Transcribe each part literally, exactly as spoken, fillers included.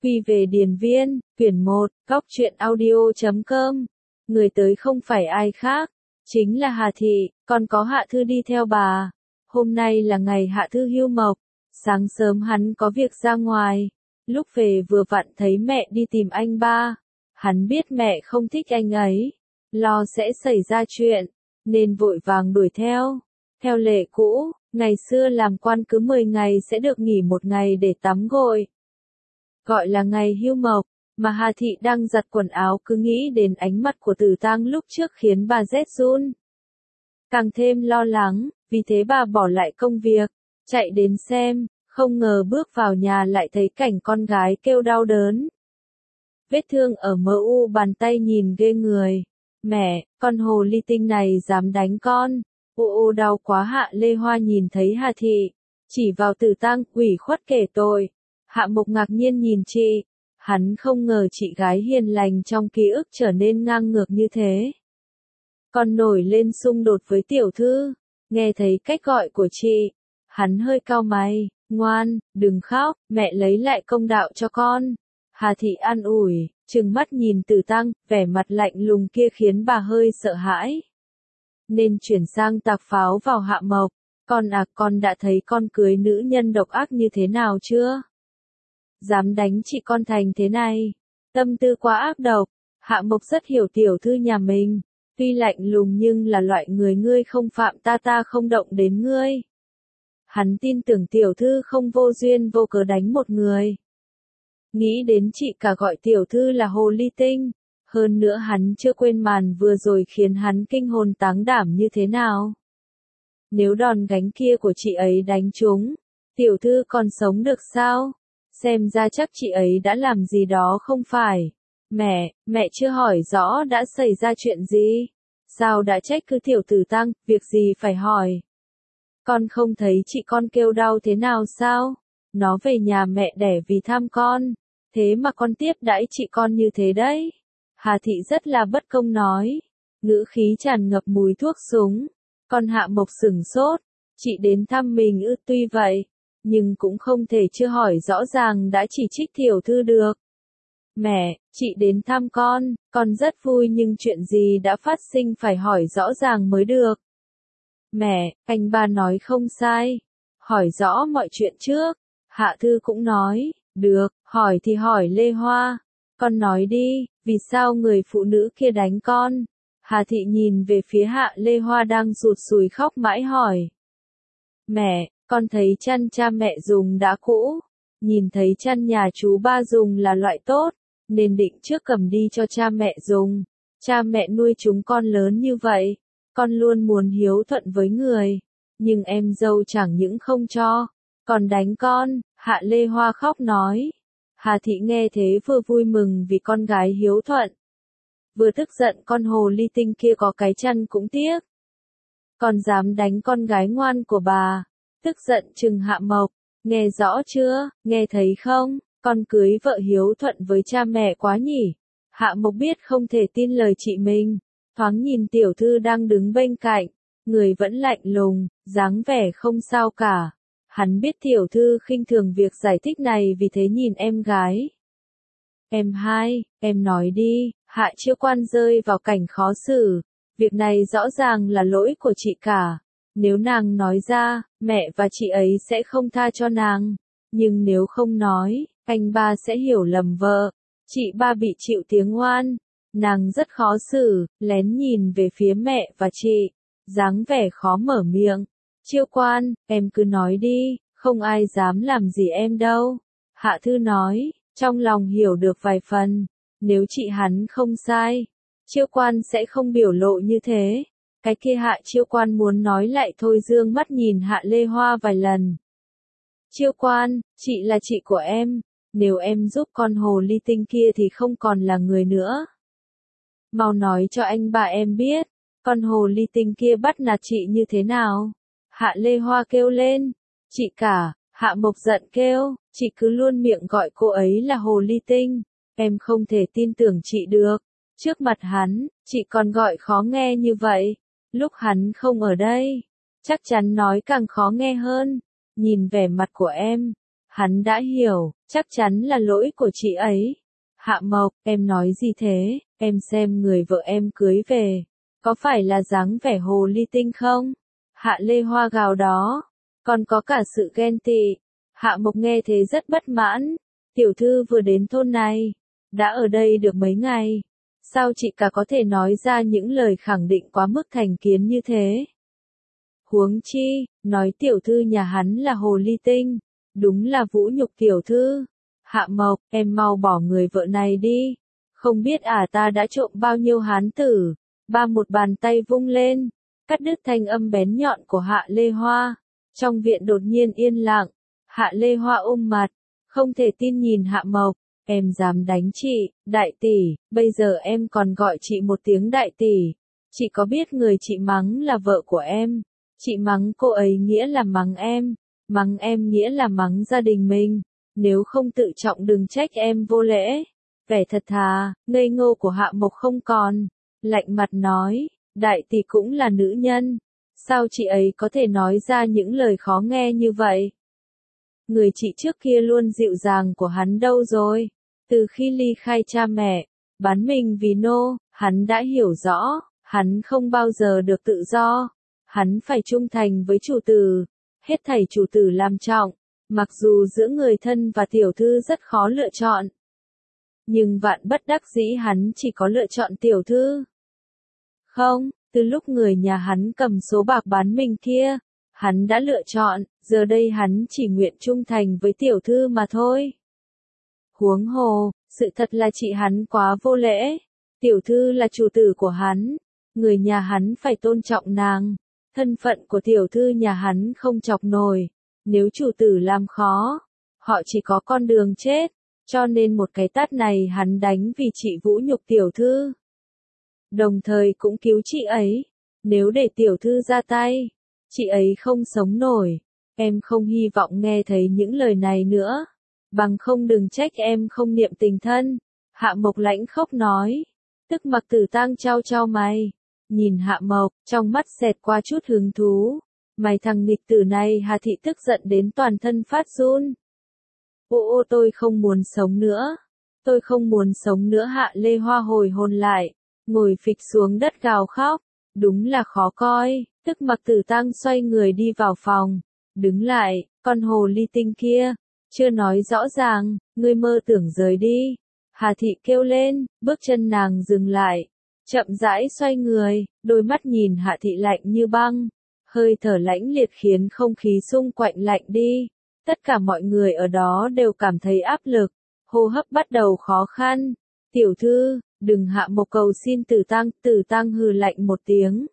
Quy về điền viên, quyển một, góc truyện audio chấm com. Người tới không phải ai khác, chính là Hà Thị, còn có Hạ Thư đi theo bà. Hôm nay là ngày Hạ Thư hưu mộc, sáng sớm hắn có việc ra ngoài, lúc về vừa vặn thấy mẹ đi tìm anh ba. Hắn biết mẹ không thích anh ấy, lo sẽ xảy ra chuyện, nên vội vàng đuổi theo. Theo lệ cũ, ngày xưa làm quan cứ mười ngày sẽ được nghỉ một ngày để tắm gội. Gọi là ngày hưu mộc, mà Hà Thị đang giặt quần áo cứ nghĩ đến ánh mặt của Tử Tang lúc trước khiến bà rét run. Càng thêm lo lắng, vì thế bà bỏ lại công việc, chạy đến xem, không ngờ bước vào nhà lại thấy cảnh con gái kêu đau đớn. Vết thương ở mờ u bàn tay nhìn ghê người. Mẹ, con hồ ly tinh này dám đánh con. U u đau quá. Hạ Lê Hoa nhìn thấy Hà Thị, chỉ vào Tử Tang, ủy khuất kể tội. Hạ Mộc ngạc nhiên nhìn chị, hắn không ngờ chị gái hiền lành trong ký ức trở nên ngang ngược như thế. Còn nổi lên xung đột với tiểu thư, nghe thấy cách gọi của chị, hắn hơi cau mày, ngoan, đừng khóc, mẹ lấy lại công đạo cho con. Hà Thị an ủi, trừng mắt nhìn Tử Tang, vẻ mặt lạnh lùng kia khiến bà hơi sợ hãi. Nên chuyển sang tạc pháo vào Hạ Mộc, con à, con đã thấy con cưới nữ nhân độc ác như thế nào chưa? Dám đánh chị con thành thế này, tâm tư quá ác độc. Hạ Mộc rất hiểu tiểu thư nhà mình, tuy lạnh lùng nhưng là loại người ngươi không phạm ta ta không động đến ngươi. Hắn tin tưởng tiểu thư không vô duyên vô cớ đánh một người. Nghĩ đến chị cả gọi tiểu thư là hồ ly tinh, hơn nữa hắn chưa quên màn vừa rồi khiến hắn kinh hồn táng đảm như thế nào. Nếu đòn gánh kia của chị ấy đánh trúng, tiểu thư còn sống được sao? Xem ra chắc chị ấy đã làm gì đó không phải. Mẹ, mẹ chưa hỏi rõ đã xảy ra chuyện gì. Sao đã trách cứ tiểu Tử Tang, việc gì phải hỏi. Con không thấy chị con kêu đau thế nào sao? Nó về nhà mẹ đẻ vì tham con. Thế mà con tiếp đãi chị con như thế đấy. Hà Thị rất là bất công nói. Ngữ khí tràn ngập mùi thuốc súng. Con Hạ Mộc sửng sốt. Chị đến thăm mình ư? Tuy vậy, nhưng cũng không thể chưa hỏi rõ ràng đã chỉ trích tiểu thư được. Mẹ, chị đến thăm con, con rất vui nhưng chuyện gì đã phát sinh phải hỏi rõ ràng mới được. Mẹ, anh ba nói không sai. Hỏi rõ mọi chuyện trước. Hạ Thư cũng nói, được, hỏi thì hỏi Lê Hoa. Con nói đi, vì sao người phụ nữ kia đánh con? Hà Thị nhìn về phía Hạ Lê Hoa đang rụt sùi khóc mãi hỏi. Mẹ, con thấy chăn cha mẹ dùng đã cũ, nhìn thấy chăn nhà chú ba dùng là loại tốt, nên định trước cầm đi cho cha mẹ dùng. Cha mẹ nuôi chúng con lớn như vậy, con luôn muốn hiếu thuận với người, nhưng em dâu chẳng những không cho, còn đánh con. Hạ Lê Hoa khóc nói. Hà Thị nghe thế vừa vui mừng vì con gái hiếu thuận, vừa tức giận con hồ ly tinh kia có cái chăn cũng tiếc. Còn dám đánh con gái ngoan của bà. Tức giận trừng Hạ Mộc, nghe rõ chưa, nghe thấy không, con cưới vợ hiếu thuận với cha mẹ quá nhỉ. Hạ Mộc biết không thể tin lời chị mình, thoáng nhìn tiểu thư đang đứng bên cạnh, người vẫn lạnh lùng, dáng vẻ không sao cả. Hắn biết tiểu thư khinh thường việc giải thích này vì thế nhìn em gái. Em hai, em nói đi. Hạ Chiêu Quan rơi vào cảnh khó xử, việc này rõ ràng là lỗi của chị cả. Nếu nàng nói ra, mẹ và chị ấy sẽ không tha cho nàng. Nhưng nếu không nói, anh ba sẽ hiểu lầm vợ. Chị ba bị chịu tiếng oan. Nàng rất khó xử, lén nhìn về phía mẹ và chị. Dáng vẻ khó mở miệng. Chiêu Quan, em cứ nói đi, không ai dám làm gì em đâu. Hạ Thư nói, trong lòng hiểu được vài phần. Nếu chị hắn không sai, Chiêu Quan sẽ không biểu lộ như thế. Cái kia Hạ Chiêu Quan muốn nói lại thôi dương mắt nhìn Hạ Lê Hoa vài lần. Chiêu Quan, chị là chị của em, nếu em giúp con hồ ly tinh kia thì không còn là người nữa. Mau nói cho anh bà em biết, con hồ ly tinh kia bắt nạt chị như thế nào. Hạ Lê Hoa kêu lên, chị cả. Hạ Mộc giận kêu, chị cứ luôn miệng gọi cô ấy là hồ ly tinh, em không thể tin tưởng chị được. Trước mặt hắn, chị còn gọi khó nghe như vậy. Lúc hắn không ở đây, chắc chắn nói càng khó nghe hơn. Nhìn vẻ mặt của em, Hắn đã hiểu, chắc chắn là lỗi của chị ấy. Hạ Mộc, em nói gì thế, em xem người vợ em cưới về, có phải là dáng vẻ hồ ly tinh không? Hạ Lê Hoa gào đó, còn có cả sự ghen tị. Hạ Mộc nghe thế rất bất mãn, tiểu thư vừa đến thôn này, đã ở đây được mấy ngày, sao chị cả có thể nói ra những lời khẳng định quá mức thành kiến như thế? Huống chi, nói tiểu thư nhà hắn là hồ ly tinh, đúng là vũ nhục tiểu thư. Hạ Mộc, em mau bỏ người vợ này đi, không biết à ta đã trộm bao nhiêu hán tử. Ba một bàn tay vung lên, cắt đứt thanh âm bén nhọn của Hạ Lê Hoa. Trong viện đột nhiên yên lặng, Hạ Lê Hoa ôm mặt, không thể tin nhìn Hạ Mộc, em dám đánh chị, đại tỷ, bây giờ em còn gọi chị một tiếng đại tỷ. Chị có biết người chị mắng là vợ của em, chị mắng cô ấy nghĩa là mắng em, mắng em nghĩa là mắng gia đình mình, nếu không tự trọng đừng trách em vô lễ. Vẻ thật thà, ngây ngô của Hạ Mộc không còn, lạnh mặt nói, đại tỷ cũng là nữ nhân, sao chị ấy có thể nói ra những lời khó nghe như vậy? Người chị trước kia luôn dịu dàng của hắn đâu rồi? Từ khi ly khai cha mẹ, bán mình vì nô, hắn đã hiểu rõ, hắn không bao giờ được tự do, hắn phải trung thành với chủ tử, hết thảy chủ tử làm trọng, mặc dù giữa người thân và tiểu thư rất khó lựa chọn. Nhưng vạn bất đắc dĩ hắn chỉ có lựa chọn tiểu thư. Không, từ lúc người nhà hắn cầm số bạc bán mình kia, hắn đã lựa chọn, giờ đây hắn chỉ nguyện trung thành với tiểu thư mà thôi. Huống hồ, sự thật là chị hắn quá vô lễ, tiểu thư là chủ tử của hắn, người nhà hắn phải tôn trọng nàng, thân phận của tiểu thư nhà hắn không chọc nổi, nếu chủ tử làm khó, họ chỉ có con đường chết, cho nên một cái tát này hắn đánh vì chị vũ nhục tiểu thư. Đồng thời cũng cứu chị ấy, nếu để tiểu thư ra tay, chị ấy không sống nổi, em không hy vọng nghe thấy những lời này nữa, bằng không đừng trách em không niệm tình thân. Hạ Mộc lãnh khốc nói, tức Mặc Tử Tăng trao trao mày, nhìn Hạ Mộc, trong mắt xẹt qua chút hứng thú, mày thằng nghịch tử này. Hà Thị tức giận đến toàn thân phát run. Ô ô tôi không muốn sống nữa, tôi không muốn sống nữa. Hạ Lê Hoa hồi hồn lại, ngồi phịch xuống đất gào khóc, đúng là khó coi. Tức Mặc Tử Tăng xoay người đi vào phòng, đứng lại, con hồ ly tinh kia, chưa nói rõ ràng, ngươi mơ tưởng rời đi. Hà Thị kêu lên, bước chân nàng dừng lại, chậm rãi xoay người, đôi mắt nhìn Hạ Thị lạnh như băng, hơi thở lãnh liệt khiến không khí xung quanh lạnh đi. Tất cả mọi người ở đó đều cảm thấy áp lực, hô hấp bắt đầu khó khăn. Tiểu thư, đừng. Hạ Mộc cầu xin Tử Tăng. Tử Tăng hừ lạnh một tiếng,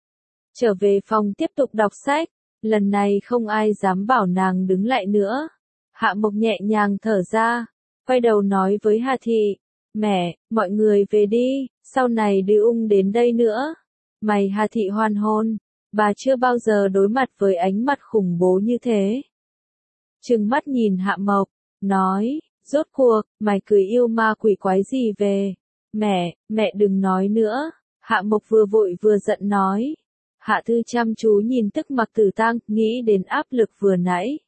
trở về phòng tiếp tục đọc sách, lần này không ai dám bảo nàng đứng lại nữa. Hạ Mộc nhẹ nhàng thở ra, quay đầu nói với Hà Thị, mẹ, mọi người về đi, sau này đừng ung đến đây nữa. Mày. Hà Thị hoàn hồn, bà chưa bao giờ đối mặt với ánh mắt khủng bố như thế. Trừng mắt nhìn Hạ Mộc, nói, rốt cuộc, mày cười yêu ma quỷ quái gì về? Mẹ, mẹ đừng nói nữa. Hạ Mộc vừa vội vừa giận nói. Hạ Thư chăm chú nhìn Tức Mặc Tử Tăng, nghĩ đến áp lực vừa nãy.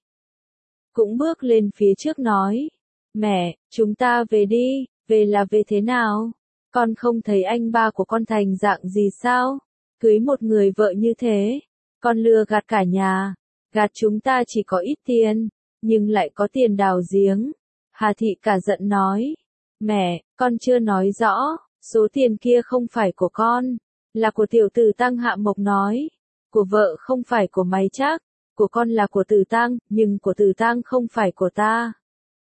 Cũng bước lên phía trước nói, mẹ, chúng ta về đi. Về là về thế nào? Con không thấy anh ba của con thành dạng gì sao? Cưới một người vợ như thế, con lừa gạt cả nhà, gạt chúng ta chỉ có ít tiền, nhưng lại có tiền đào giếng. Hà Thị cả giận nói, mẹ, con chưa nói rõ, số tiền kia không phải của con, là của tiểu Tử Tăng. Hạ Mộc nói, của vợ không phải của mày chắc, của con là của Tử Tăng, nhưng của Tử Tăng không phải của ta.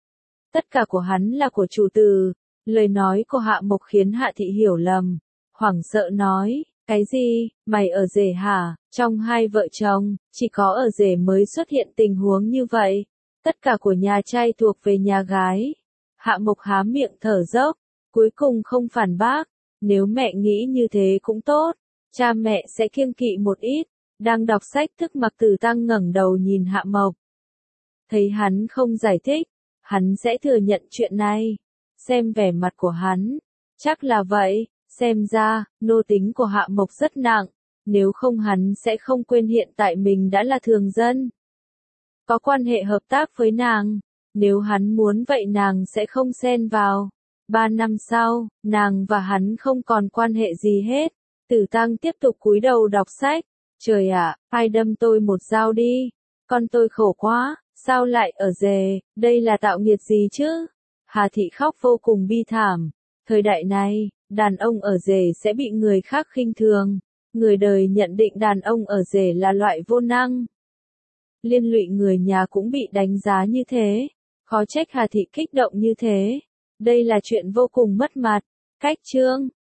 Tất cả của hắn là của chủ tử. Lời nói của Hạ Mộc khiến Hạ Thị hiểu lầm, hoảng sợ nói, cái gì, mày ở rể hả? Trong hai vợ chồng, chỉ có ở rể mới xuất hiện tình huống như vậy, tất cả của nhà trai thuộc về nhà gái. Hạ Mộc há miệng thở dốc, cuối cùng không phản bác, nếu mẹ nghĩ như thế cũng tốt, cha mẹ sẽ kiêng kỵ một ít. Đang đọc sách Tức Mặc Tử Tăng ngẩng đầu nhìn Hạ Mộc, thấy hắn không giải thích, hắn sẽ thừa nhận chuyện này. Xem vẻ mặt của hắn, chắc là vậy, xem ra, nô tính của Hạ Mộc rất nặng, nếu không hắn sẽ không quên hiện tại mình đã là thường dân. Có quan hệ hợp tác với nàng, Nếu hắn muốn vậy nàng sẽ không xen vào. Ba năm sau, nàng và hắn không còn quan hệ gì hết. Tử Tăng tiếp tục cúi đầu đọc sách. Trời ạ, ai đâm tôi một dao đi. Con tôi khổ quá, sao lại ở rể, đây là tạo nghiệt gì chứ? Hà Thị khóc vô cùng bi thảm. Thời đại này, đàn ông ở rể sẽ bị người khác khinh thường. Người đời nhận định đàn ông ở rể là loại vô năng. Liên lụy người nhà cũng bị đánh giá như thế. Khó trách Hà Thị kích động như thế. Đây là chuyện vô cùng mất mặt. Cách chương